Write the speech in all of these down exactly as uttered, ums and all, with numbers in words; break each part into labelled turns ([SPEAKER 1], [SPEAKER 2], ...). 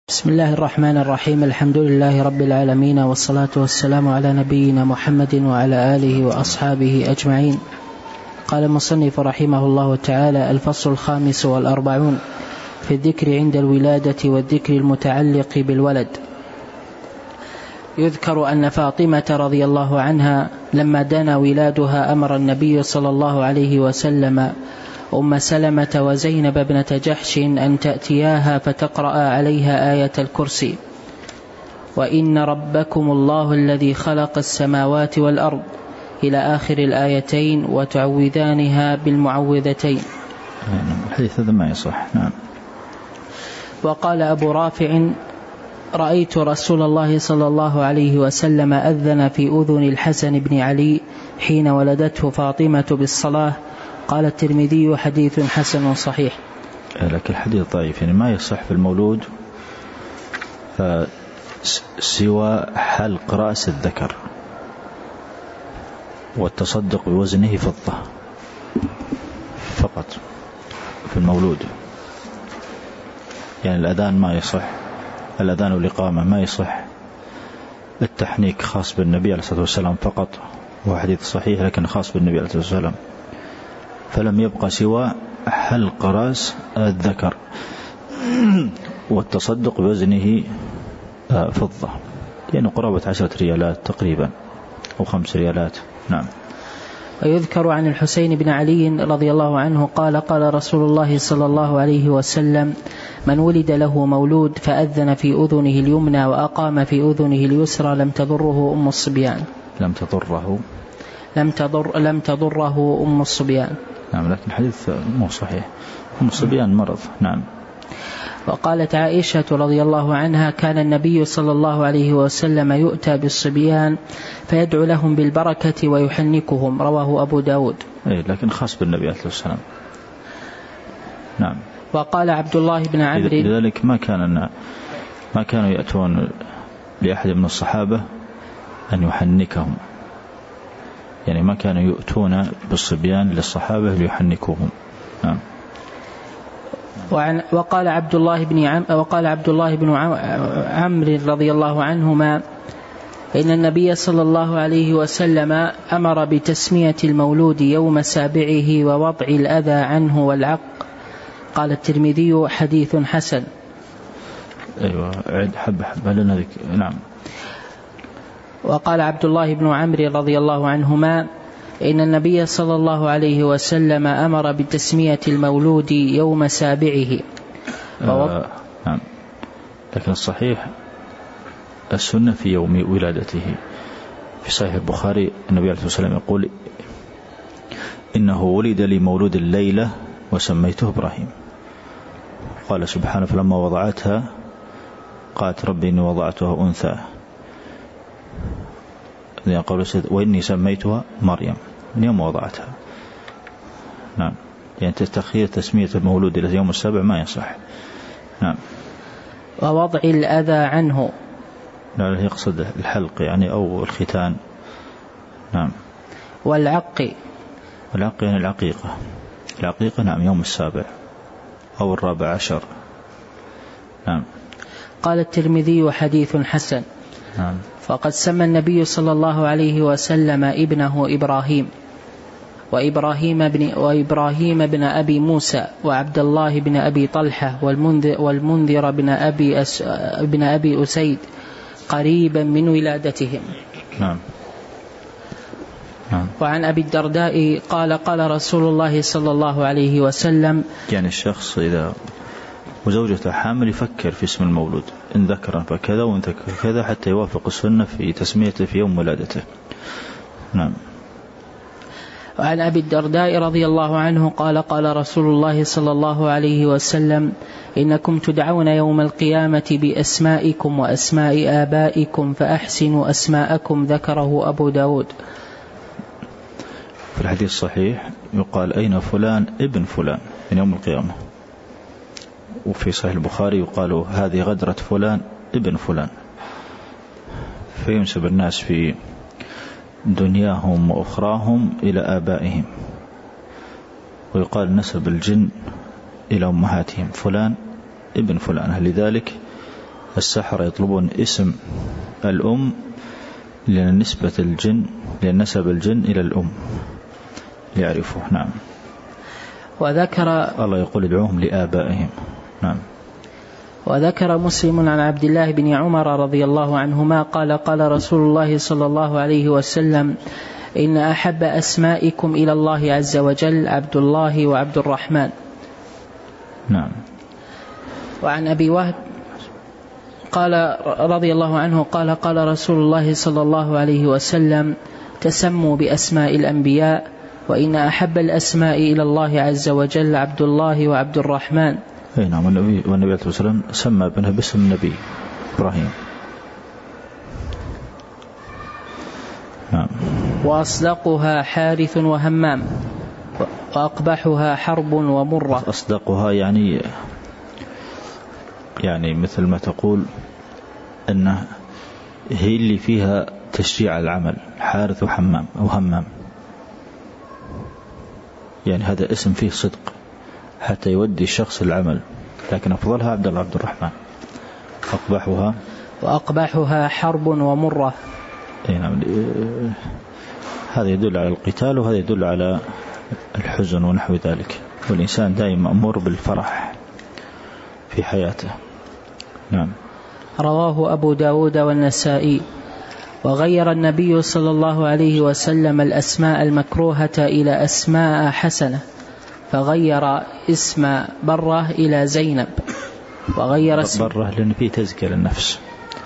[SPEAKER 1] بسم الله الرحمن الرحيم. الحمد لله رب العالمين، والصلاة والسلام على نبينا محمد وعلى آله وأصحابه أجمعين. قال المصنف رحمه الله تعالى: الفصل الخامس والأربعون في الذكر عند الولادة والذكر المتعلق بالولد. يذكر أن فاطمة رضي الله عنها لما دنا ولادها أمر النبي صلى الله عليه وسلم أم سلمة وزينب ابنة جحش أن تأتياها فتقرأ عليها آية الكرسي: وإن ربكم الله الذي خلق السماوات والأرض إلى آخر الآيتين، وتعوذانها بالمعوذتين.
[SPEAKER 2] الحديث هذا ما يصح. نعم.
[SPEAKER 1] وقال أبو رافع: رأيت رسول الله صلى الله عليه وسلم أذن في أذن الحسن بن علي حين ولدته فاطمة بالصلاة. قال الترمذي: حديث حسن صحيح.
[SPEAKER 2] لكن الحديث ضعيف، يعني ما يصح في المولود سوى حلق رأس الذكر والتصدق بوزنه فضة فقط في المولود. يعني الأذان ما يصح، الأذان والإقامة ما يصح، التحنيك خاص بالنبي عليه الصلاة والسلام فقط، وهو حديث صحيح لكن خاص بالنبي عليه الصلاة والسلام. فلم يبقى سوى حلق رأس الذكر والتصدق بوزنه فضة، يعني قرابة عشرة ريالات تقريبا أو خمس ريالات. نعم.
[SPEAKER 1] ويذكر عن الحسين بن علي رضي الله عنه قال: قال رسول الله صلى الله عليه وسلم: من ولد له مولود فأذن في أذنه اليمنى وأقام في أذنه اليسرى لم تضره أم الصبيان.
[SPEAKER 2] لم تضره
[SPEAKER 1] لم تضر لم تضره أم الصبيان.
[SPEAKER 2] نعم، لكن الحديث مو صحيح. أم الصبيان مرض. نعم.
[SPEAKER 1] وقالت عائشة رضي الله عنها: كان النبي صلى الله عليه وسلم يؤتى بالصبيان فيدعو لهم بالبركة ويحنكهم. رواه أبو داود.
[SPEAKER 2] إيه، لكن خاص بالنبي عليه السلام. نعم.
[SPEAKER 1] وقال عبد الله بن عمرو:
[SPEAKER 2] لذلك ما كان ما كانوا يأتون لأحد من الصحابة أن يحنكهم، يعني ما كانوا يؤتون بالصبيان للصحابة ليحنكوهم. نعم.
[SPEAKER 1] وعن وقال عبد الله بن عم وقال عبد الله بن عمرو رضي الله عنهما: إن النبي صلى الله عليه وسلم أمر بتسمية المولود يوم سابعه ووضع الأذى عنه والعق. قال الترمذي: حديث حسن.
[SPEAKER 2] أيوة، عد حب حب لنا ذيك. نعم.
[SPEAKER 1] وقال عبد الله بن عمرو رضي الله عنهما: إن النبي صلى الله عليه وسلم أمر بتسمية المولود يوم سابعه.
[SPEAKER 2] آه نعم. لكن الصحيح السنة في يوم ولادته. في صحيح البخاري النبي عليه الصلاة والسلام يقول: إنه ولد لي مولود الليلة وسميته إبراهيم. قال سبحانه: فلما وضعتها قالت: ربي إني وضعتها أنثى. قال: وإني سميتها مريم من يوم وضعتها. نعم. يعني تستخير تسمية المولود إلى يوم السابع ما يصح. نعم.
[SPEAKER 1] ووضع الأذى عنه.
[SPEAKER 2] لا، يقصد الحلق يعني أو الختان. نعم.
[SPEAKER 1] والعق.
[SPEAKER 2] والعق يعني العقيقة. العقيقة نعم يوم السابع أو الرابع عشر. نعم.
[SPEAKER 1] قال الترمذي: حديث حسن.
[SPEAKER 2] نعم.
[SPEAKER 1] فقد سمى النبي صلى الله عليه وسلم ابنه إبراهيم، وإبراهيم بن, وإبراهيم بن أبي موسى، وعبد الله بن أبي طلحة، والمنذر, والمنذر بن أبي, أس بن أبي أسيد قريبا من ولادتهم.
[SPEAKER 2] نعم. نعم.
[SPEAKER 1] وعن أبي الدرداء قال: قال رسول الله صلى الله عليه وسلم:
[SPEAKER 2] يعني الشخص إذا وزوجته حامل يفكر في اسم المولود، إن ذكر فكذا وإن ذكر كذا، حتى يوافق السنة في تسميته في يوم ولادته. نعم.
[SPEAKER 1] وعن أبي الدرداء رضي الله عنه قال: قال رسول الله صلى الله عليه وسلم: إنكم تدعون يوم القيامة بأسمائكم وأسماء آبائكم فأحسنوا أسماءكم. ذكره أبو داود.
[SPEAKER 2] في الحديث الصحيح يقال: أين فلان ابن فلان من يوم القيامة. وفي صحيح البخاري يقال: هذه غدرة فلان ابن فلان. فينسب الناس في دنياهم وأخراهم إلى آبائهم، ويقال: نسب الجن إلى أمهاتهم، فلان ابن فلان. لذلك السحرة يطلبون اسم الأم لأن نسبة الجن لأن نسب الجن إلى الأم ليعرفوه. نعم.
[SPEAKER 1] وذكر
[SPEAKER 2] الله يقول ادعوهم لآبائهم. نعم.
[SPEAKER 1] وذكر مسلم عن عبد الله بن عمر رضي الله عنهما قال قال رسول الله صلى الله عليه وسلم إن أحب أسمائكم إلى الله عز وجل عبد الله وعبد الرحمن.
[SPEAKER 2] نعم.
[SPEAKER 1] وعن أبي وهب قال رضي الله عنه قال قال رسول الله صلى الله عليه وسلم تسموا بأسماء الأنبياء وإن أحب الأسماء إلى الله عز وجل عبد الله وعبد الرحمن.
[SPEAKER 2] أي نعم. والنبي والنبي عليه الصلاة والسلام سمى ابنه باسم النبي إبراهيم. نعم.
[SPEAKER 1] وأصدقها حارث وهمام وأقبحها حرب ومرة.
[SPEAKER 2] أصدقها يعني يعني مثل ما تقول أنه هي اللي فيها تشجيع العمل، حارث وحمام أو همام، يعني هذا اسم فيه صدق حتى يودي الشخص العمل، لكن أفضلها عبد الله عبد الرحمن. أقبحها
[SPEAKER 1] وأقبحها حرب ومرة.
[SPEAKER 2] نعم. هذا يدل على القتال وهذا يدل على الحزن ونحو ذلك، والإنسان دائما مأمور بالفرح في حياته. نعم.
[SPEAKER 1] رواه أبو داود والنسائي. وغير النبي صلى الله عليه وسلم الأسماء المكروهة إلى أسماء حسنة، فغير اسم برة إلى زينب، وغير اسم
[SPEAKER 2] برة لأن فيه تزكية للنفس،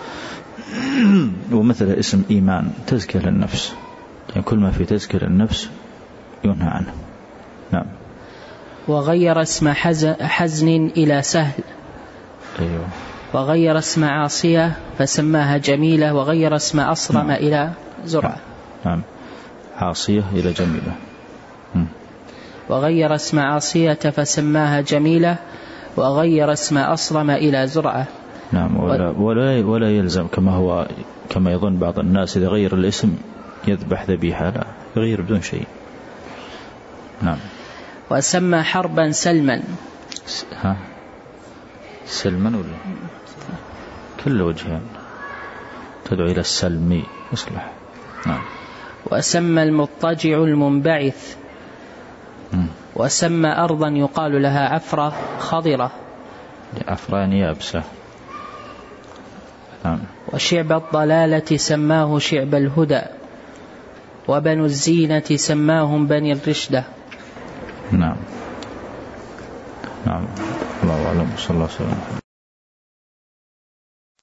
[SPEAKER 2] ومثل اسم إيمان تزكية للنفس، يعني كل ما فيه تزكية للنفس ينهى عنه. نعم.
[SPEAKER 1] وغير اسم حزن إلى سهل.
[SPEAKER 2] أيوه.
[SPEAKER 1] وغير اسم عاصية فسماها جميلة، وغير اسم أصرم نعم. إلى زرعة.
[SPEAKER 2] نعم. عاصية إلى جميلة. م.
[SPEAKER 1] وغير اسم عاصية فسماها جميلة، وغير اسم أصرم إلى زرعة.
[SPEAKER 2] نعم. ولا, ولا, ولا يلزم كما هو كما يظن بعض الناس إذا غير الاسم يذبح ذبيحة، لا، يغير بدون شيء. نعم.
[SPEAKER 1] وسمى حربا سلما.
[SPEAKER 2] ها سلما ولا كل وجهين تدعو إلى السلم يصلح. نعم.
[SPEAKER 1] وسمى المضطجع المنبعث. م. وسمى أرضا يقال لها عفرة خضرة.
[SPEAKER 2] عفرة يعني يابسة. نعم.
[SPEAKER 1] وشعب الضلالة سماه شعب الهدى، وبنو الزينة سماهم بني الرشدة.
[SPEAKER 2] نعم. نعم. الله أعلم. صلى الله عليه وسلم.